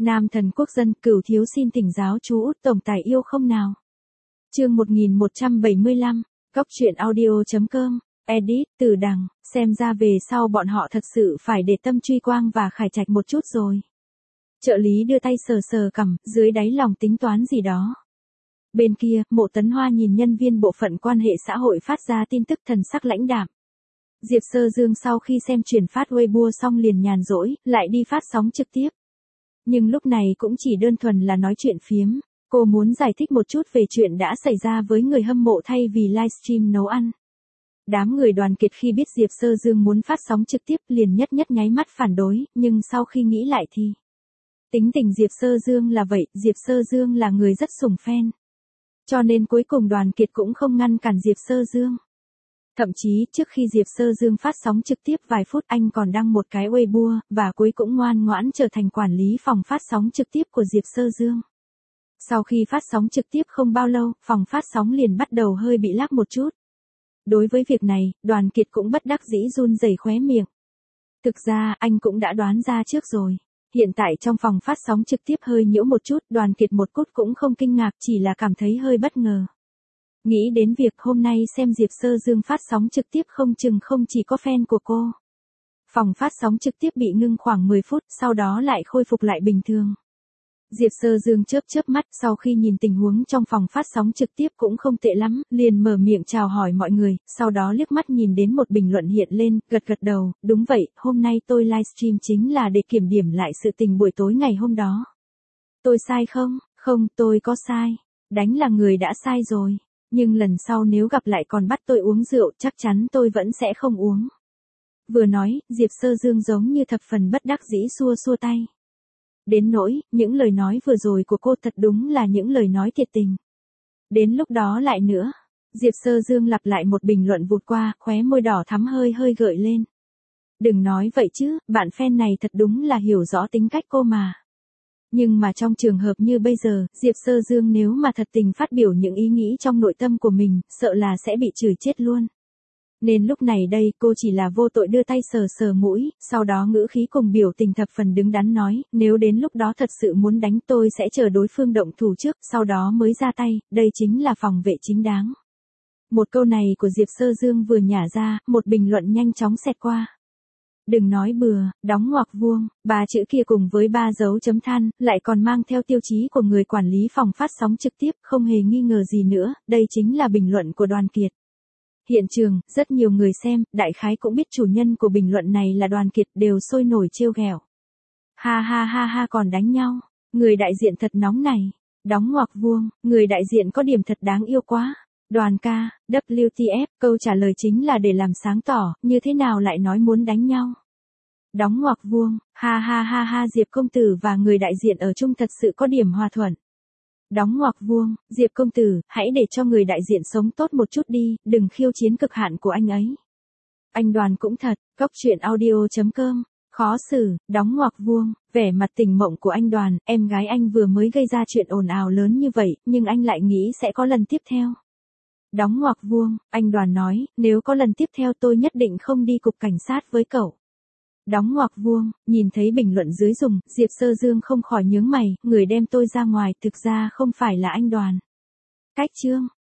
Nam thần quốc dân, Cửu thiếu xin thỉnh giáo chú Út tổng tài yêu không nào. Chương 1175, Cóc truyện audio.com, edit, Từ Đằng, xem ra về sau bọn họ thật sự phải để tâm Truy Quang và Khải Trạch một chút rồi. Trợ lý đưa tay sờ sờ cằm, dưới đáy lòng tính toán gì đó. Bên kia, Mộ Tấn Hoa nhìn nhân viên bộ phận quan hệ xã hội phát ra tin tức thần sắc lãnh đạm. Diệp Sơ Dương sau khi xem truyền phát Weibo xong liền nhàn rỗi, lại đi phát sóng trực tiếp. Nhưng lúc này cũng chỉ đơn thuần là nói chuyện phiếm, cô muốn giải thích một chút về chuyện đã xảy ra với người hâm mộ thay vì livestream nấu ăn. Đám người Đoàn Kiệt khi biết Diệp Sơ Dương muốn phát sóng trực tiếp liền nhất nháy mắt phản đối, nhưng sau khi nghĩ lại thì tính tình Diệp Sơ Dương là vậy, Diệp Sơ Dương là người rất sủng fan. Cho nên cuối cùng Đoàn Kiệt cũng không ngăn cản Diệp Sơ Dương. Thậm chí trước khi Diệp Sơ Dương phát sóng trực tiếp vài phút anh còn đăng một cái Weibo, và cuối cũng ngoan ngoãn trở thành quản lý phòng phát sóng trực tiếp của Diệp Sơ Dương. Sau khi phát sóng trực tiếp không bao lâu, phòng phát sóng liền bắt đầu hơi bị lag một chút. Đối với việc này, Đoàn Kiệt cũng bất đắc dĩ run rẩy khóe miệng. Thực ra, anh cũng đã đoán ra trước rồi. Hiện tại trong phòng phát sóng trực tiếp hơi nhiễu một chút, Đoàn Kiệt một chút cũng không kinh ngạc, chỉ là cảm thấy hơi bất ngờ. Nghĩ đến việc hôm nay xem Diệp Sơ Dương phát sóng trực tiếp không chừng không chỉ có fan của cô. Phòng phát sóng trực tiếp bị ngưng khoảng 10 phút, sau đó lại khôi phục lại bình thường. Diệp Sơ Dương chớp mắt, sau khi nhìn tình huống trong phòng phát sóng trực tiếp cũng không tệ lắm, liền mở miệng chào hỏi mọi người, sau đó liếc mắt nhìn đến một bình luận hiện lên, gật đầu, đúng vậy, hôm nay tôi livestream chính là để kiểm điểm lại sự tình buổi tối ngày hôm đó. Tôi sai không? Không, tôi có sai. Đánh là người đã sai rồi. Nhưng lần sau nếu gặp lại còn bắt tôi uống rượu, chắc chắn tôi vẫn sẽ không uống. Vừa nói, Diệp Sơ Dương giống như thập phần bất đắc dĩ xua tay. Đến nỗi, những lời nói vừa rồi của cô thật đúng là những lời nói thiệt tình. Đến lúc đó lại nữa, Diệp Sơ Dương lặp lại một bình luận vụt qua, khóe môi đỏ thắm hơi gợi lên. Đừng nói vậy chứ, bạn fan này thật đúng là hiểu rõ tính cách cô mà. Nhưng mà trong trường hợp như bây giờ, Diệp Sơ Dương nếu mà thật tình phát biểu những ý nghĩ trong nội tâm của mình, sợ là sẽ bị chửi chết luôn. Nên lúc này đây cô chỉ là vô tội đưa tay sờ mũi, sau đó ngữ khí cùng biểu tình thập phần đứng đắn nói, nếu đến lúc đó thật sự muốn đánh tôi sẽ chờ đối phương động thủ trước, sau đó mới ra tay, đây chính là phòng vệ chính đáng. Một câu này của Diệp Sơ Dương vừa nhả ra, một bình luận nhanh chóng xẹt qua. Đừng nói bừa, đóng ngoặc vuông, 3 chữ kia cùng với 3 dấu chấm than, lại còn mang theo tiêu chí của người quản lý phòng phát sóng trực tiếp, không hề nghi ngờ gì nữa, đây chính là bình luận của Đoàn Kiệt. Hiện trường, rất nhiều người xem, đại khái cũng biết chủ nhân của bình luận này là Đoàn Kiệt, đều sôi nổi trêu ghẹo. Ha còn đánh nhau, người đại diện thật nóng này, đóng ngoặc vuông, người đại diện có điểm thật đáng yêu quá. Đoàn ca, WTF, câu trả lời chính là để làm sáng tỏ, như thế nào lại nói muốn đánh nhau. Đóng ngoặc vuông, ha, Diệp công tử và người đại diện ở chung thật sự có điểm hòa thuận. Đóng ngoặc vuông, Diệp công tử, hãy để cho người đại diện sống tốt một chút đi, đừng khiêu chiến cực hạn của anh ấy. Anh Đoàn cũng thật, Cóc truyện audio.com, khó xử, đóng ngoặc vuông, vẻ mặt tình mộng của anh Đoàn, em gái anh vừa mới gây ra chuyện ồn ào lớn như vậy, nhưng anh lại nghĩ sẽ có lần tiếp theo. Đóng ngoặc vuông, anh Đoàn nói, nếu có lần tiếp theo tôi nhất định không đi cục cảnh sát với cậu. Đóng ngoặc vuông, nhìn thấy bình luận dưới dùng, Diệp Sơ Dương không khỏi nhướng mày, người đem tôi ra ngoài thực ra không phải là anh Đoàn. Cách chương.